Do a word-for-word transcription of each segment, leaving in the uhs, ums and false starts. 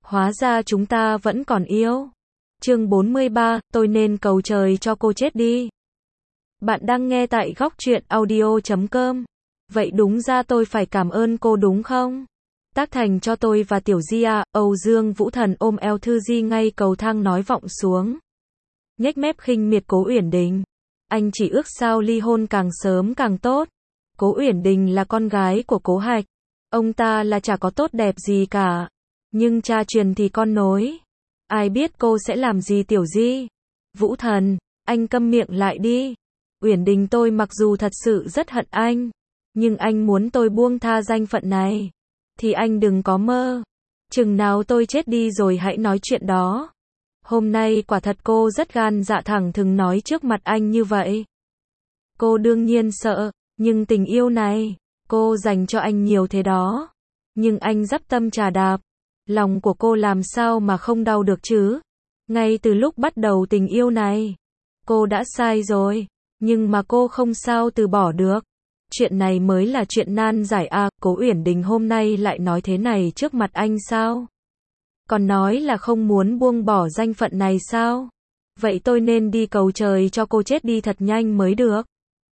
Hóa ra chúng ta vẫn còn yêu. Chương bốn mươi ba, tôi nên cầu trời cho cô chết đi. Bạn đang nghe tại góc truyện audio chấm com. Vậy đúng ra tôi phải cảm ơn cô đúng không? Tác thành cho tôi và Tiểu Di à, Âu Dương Vũ Thần ôm eo Thư Di ngay cầu thang nói vọng xuống. Nhếch mép khinh miệt Cố Uyển Đình. Anh chỉ ước sao ly hôn càng sớm càng tốt. Cố Uyển Đình là con gái của Cố Hạch. Ông ta là chả có tốt đẹp gì cả. Nhưng cha truyền thì con nối. Ai biết cô sẽ làm gì Tiểu Di? Vũ Thần, anh câm miệng lại đi. Uyển Đình tôi mặc dù thật sự rất hận anh. Nhưng anh muốn tôi buông tha danh phận này. Thì anh đừng có mơ. Chừng nào tôi chết đi rồi hãy nói chuyện đó. Hôm nay quả thật cô rất gan dạ thẳng thừng nói trước mặt anh như vậy. Cô đương nhiên sợ. Nhưng tình yêu này, cô dành cho anh nhiều thế đó. Nhưng anh dắp tâm trà đạp. Lòng của cô làm sao mà không đau được chứ? Ngay từ lúc bắt đầu tình yêu này, cô đã sai rồi. Nhưng mà cô không sao từ bỏ được. Chuyện này mới là chuyện nan giải à, Cố Uyển Đình hôm nay lại nói thế này trước mặt anh sao? Còn nói là không muốn buông bỏ danh phận này sao? Vậy tôi nên đi cầu trời cho cô chết đi thật nhanh mới được.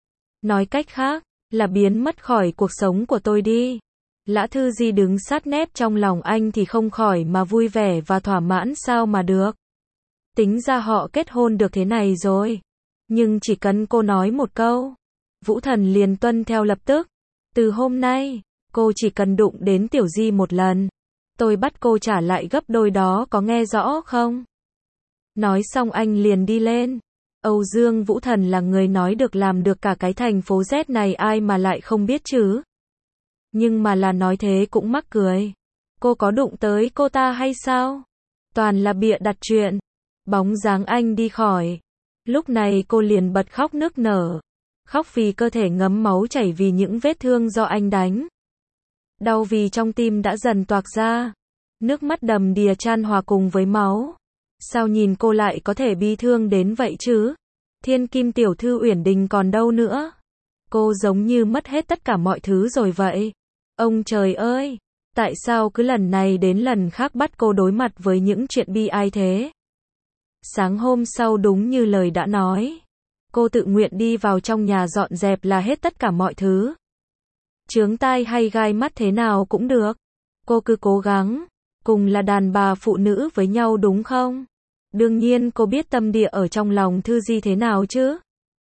Nói cách khác, là biến mất khỏi cuộc sống của tôi đi. Lã Thư Di đứng sát nép trong lòng anh thì không khỏi mà vui vẻ và thỏa mãn sao mà được. Tính ra họ kết hôn được thế này rồi. Nhưng chỉ cần cô nói một câu, Vũ Thần liền tuân theo lập tức. Từ hôm nay, cô chỉ cần đụng đến Tiểu Di một lần. Tôi bắt cô trả lại gấp đôi đó, có nghe rõ không? Nói xong anh liền đi lên. Âu Dương Vũ Thần là người nói được làm được cả cái thành phố Z này, ai mà lại không biết chứ. Nhưng mà là nói thế cũng mắc cười. Cô có đụng tới cô ta hay sao? Toàn là bịa đặt chuyện. Bóng dáng anh đi khỏi. Lúc này cô liền bật khóc nức nở. Khóc vì cơ thể ngấm máu chảy vì những vết thương do anh đánh. Đau vì trong tim đã dần toạc ra. Nước mắt đầm đìa chan hòa cùng với máu. Sao nhìn cô lại có thể bi thương đến vậy chứ? Thiên kim tiểu thư Uyển Đình còn đâu nữa? Cô giống như mất hết tất cả mọi thứ rồi vậy. Ông trời ơi! Tại sao cứ lần này đến lần khác bắt cô đối mặt với những chuyện bi ai thế? Sáng hôm sau đúng như lời đã nói. Cô tự nguyện đi vào trong nhà dọn dẹp là hết tất cả mọi thứ. Chướng tai hay gai mắt thế nào cũng được. Cô cứ cố gắng. Cùng là đàn bà phụ nữ với nhau đúng không? Đương nhiên cô biết tâm địa ở trong lòng Thư Di thế nào chứ.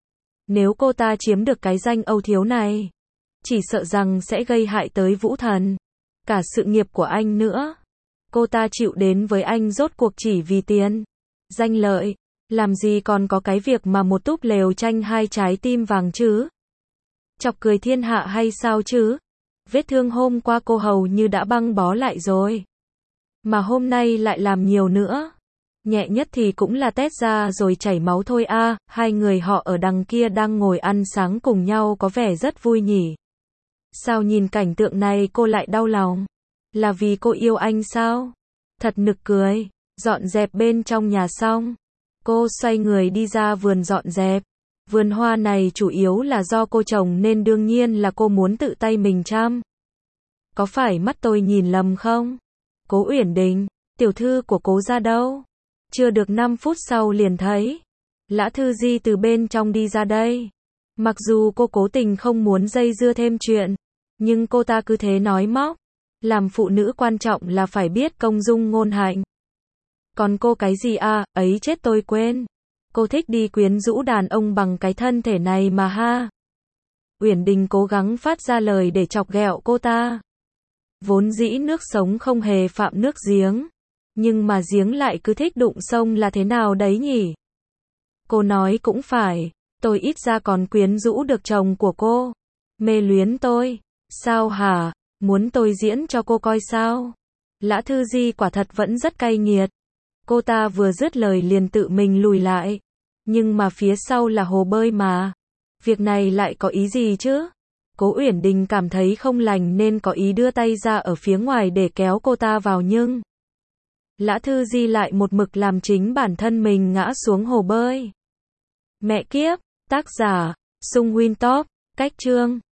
Nếu cô ta chiếm được cái danh Âu thiếu này, chỉ sợ rằng sẽ gây hại tới Vũ Thần. Cả sự nghiệp của anh nữa. Cô ta chịu đến với anh rốt cuộc chỉ vì tiền. Danh lợi. Làm gì còn có cái việc mà một túp lều tranh hai trái tim vàng chứ? Chọc cười thiên hạ hay sao chứ? Vết thương hôm qua cô hầu như đã băng bó lại rồi. Mà hôm nay lại làm nhiều nữa. Nhẹ nhất thì cũng là tét ra rồi chảy máu thôi a. À, hai người họ ở đằng kia đang ngồi ăn sáng cùng nhau có vẻ rất vui nhỉ. Sao nhìn cảnh tượng này cô lại đau lòng? Là vì cô yêu anh sao? Thật nực cười. Dọn dẹp bên trong nhà xong, cô xoay người đi ra vườn dọn dẹp. Vườn hoa này chủ yếu là do cô trồng nên đương nhiên là cô muốn tự tay mình chăm. Có phải mắt tôi nhìn lầm không? Cố Uyển Đình, tiểu thư của Cố gia đâu? Chưa được năm phút sau liền thấy Lã Thư Di từ bên trong đi ra đây. Mặc dù cô cố tình không muốn dây dưa thêm chuyện, nhưng cô ta cứ thế nói móc. Làm phụ nữ quan trọng là phải biết công dung ngôn hạnh. Còn cô cái gì à, ấy chết tôi quên. Cô thích đi quyến rũ đàn ông bằng cái thân thể này mà ha. Uyển Đình cố gắng phát ra lời để chọc ghẹo cô ta. Vốn dĩ nước sống không hề phạm nước giếng. Nhưng mà giếng lại cứ thích đụng sông là thế nào đấy nhỉ? Cô nói cũng phải. Tôi ít ra còn quyến rũ được chồng của cô. Mê luyến tôi. Sao hả? Muốn tôi diễn cho cô coi sao? Lã Thư Di quả thật vẫn rất cay nghiệt. Cô ta vừa dứt lời liền tự mình lùi lại. Nhưng mà phía sau là hồ bơi mà. Việc này lại có ý gì chứ? Cố Uyển Đình cảm thấy không lành nên có ý đưa tay ra ở phía ngoài để kéo cô ta vào nhưng Lã Thư Di lại một mực làm chính bản thân mình ngã xuống hồ bơi. Mẹ kiếp, tác giả, Sung Win Top, cách chương.